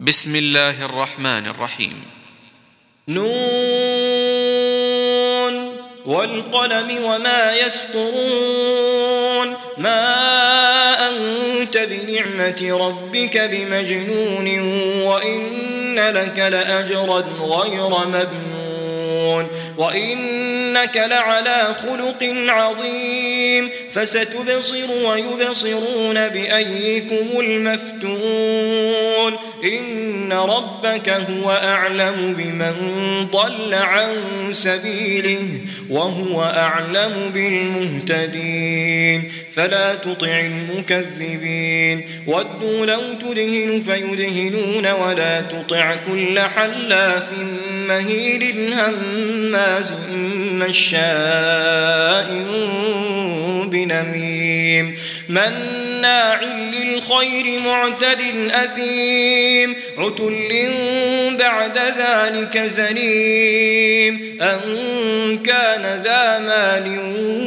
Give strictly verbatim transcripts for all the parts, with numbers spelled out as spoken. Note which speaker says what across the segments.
Speaker 1: بسم الله الرحمن الرحيم.
Speaker 2: نون والقلم وما يسطرون ما أنت بنعمة ربك بمجنون وإن لك لأجرا غير ممنون وإنك لعلى خلق عظيم فستبصر ويبصرون بأيكم المفتون إن ربك هو أعلم بمن ضل عن سبيله وهو أعلم بالمهتدين فلا تطع المكذبين ودوا لو تدهن فيدهنون ولا تطع كل حلاف مهين هماز مشاء بنميم مناع للخير معتد أثيم عتل بعد ذلك زنيم أن كان ذا مال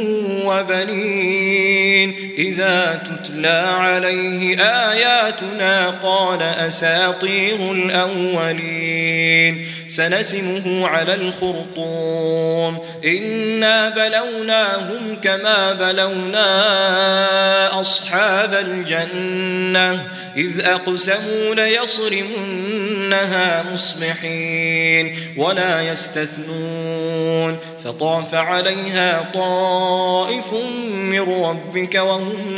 Speaker 2: وبنين إذا تتلى عليه آياتنا قال أساطير الأولين سنسمه على الخرطوم إنا بلوناهم كما بلونا أصحاب الجنة إذ أقسموا ليصرمنها مصبحين ولا يستثنون فطاف عليها طائف من ربك وهم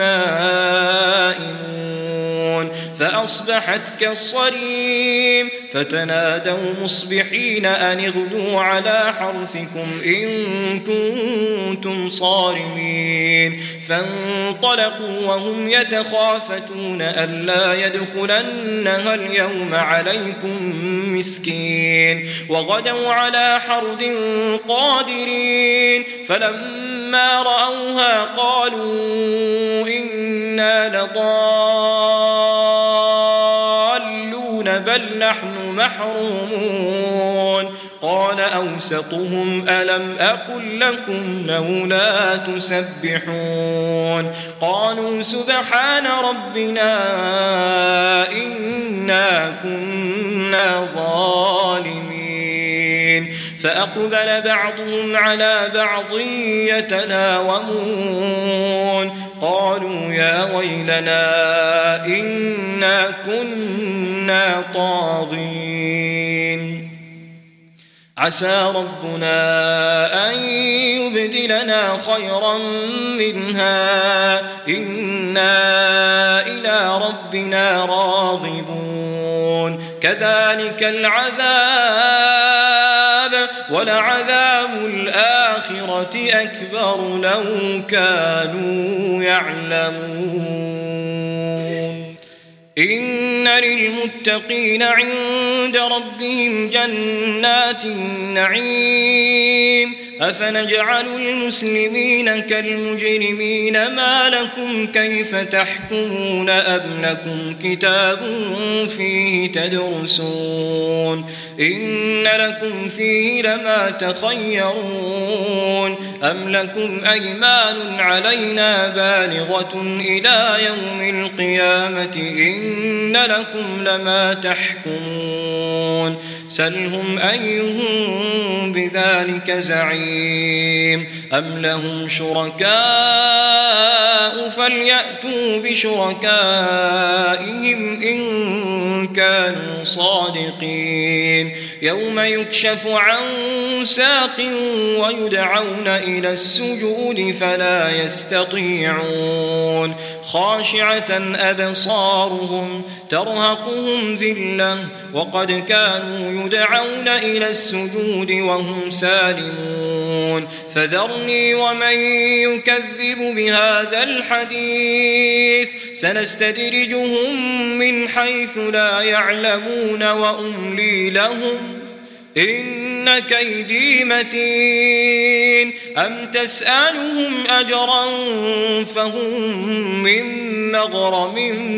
Speaker 2: نائمون فأصبحت كالصريم فتنادوا مصبحين أن اغدوا على حرثكم إن كنتم صارمين فانطلقوا وهم يتخافتون ألا يدخلنها اليوم عليكم مسكين وغدوا على حرد قادرين فلما رأوها قالوا إنا لضالون بل نحن محرومون قال أوسطهم ألم أقل لكم لولا تسبحون قالوا سبحان ربنا إنا كنا ظالمين فأقبل بعضهم على بعض يتلاومون قالوا يا ويلنا إنا كنا طاغين عسى ربنا أن يبدلنا خيرا منها إنا إلى ربنا راغبون كذلك العذاب ولعذاب الآخرة أكبر لو كانوا يعلمون إن للمتقين عند ربهم جنات النعيم أفنجعل المسلمين كالمجرمين ما لكم كيف تحكمون أم لكم كتاب فيه تدرسون إن لكم فيه لما تخيرون أم لكم أيمان علينا بالغة إلى يوم القيامة إن لكم لما تحكمون سلهم أيهم بذلك زعيم أم لهم شركاء فليأتوا بشركائهم إن كانوا صادقين يوم يكشف عن ساق ويدعون إلى السجود فلا يستطيعون خاشعة أبصارهم ترهقهم ذلة وقد كانوا يدعون إلى السجود وهم سالمون فذرني ومن يكذب بهذا الحديث سنستدرجهم من حيث لا يعلمون وأملي لهم إن كيدي متين أم تسألهم أجرا فهم من مغرم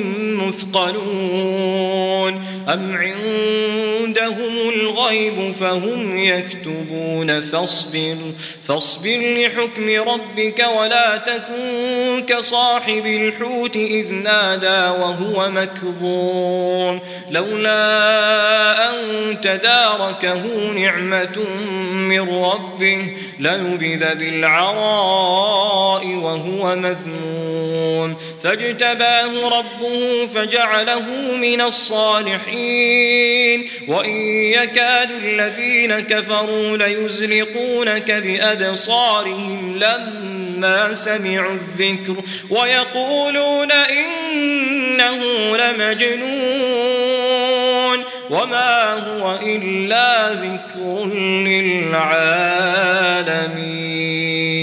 Speaker 2: مثقلون أم عندهم الغيب فهم يكتبون فاصبر فاصبر لحكم ربك ولا تكن كصاحب الحوت إذ نادى وهو مكظوم لولا أن تداركه نعمة من ربه لنبذ بالعراء وهو مذموم فاجتباه ربه فجعله من الصالحين وإن يكاد الذين كفروا ليزلقونك بأبصارهم لما سمعوا الذكر ويقولون إنه لمجنون وما هو إلا ذكر للعالمين.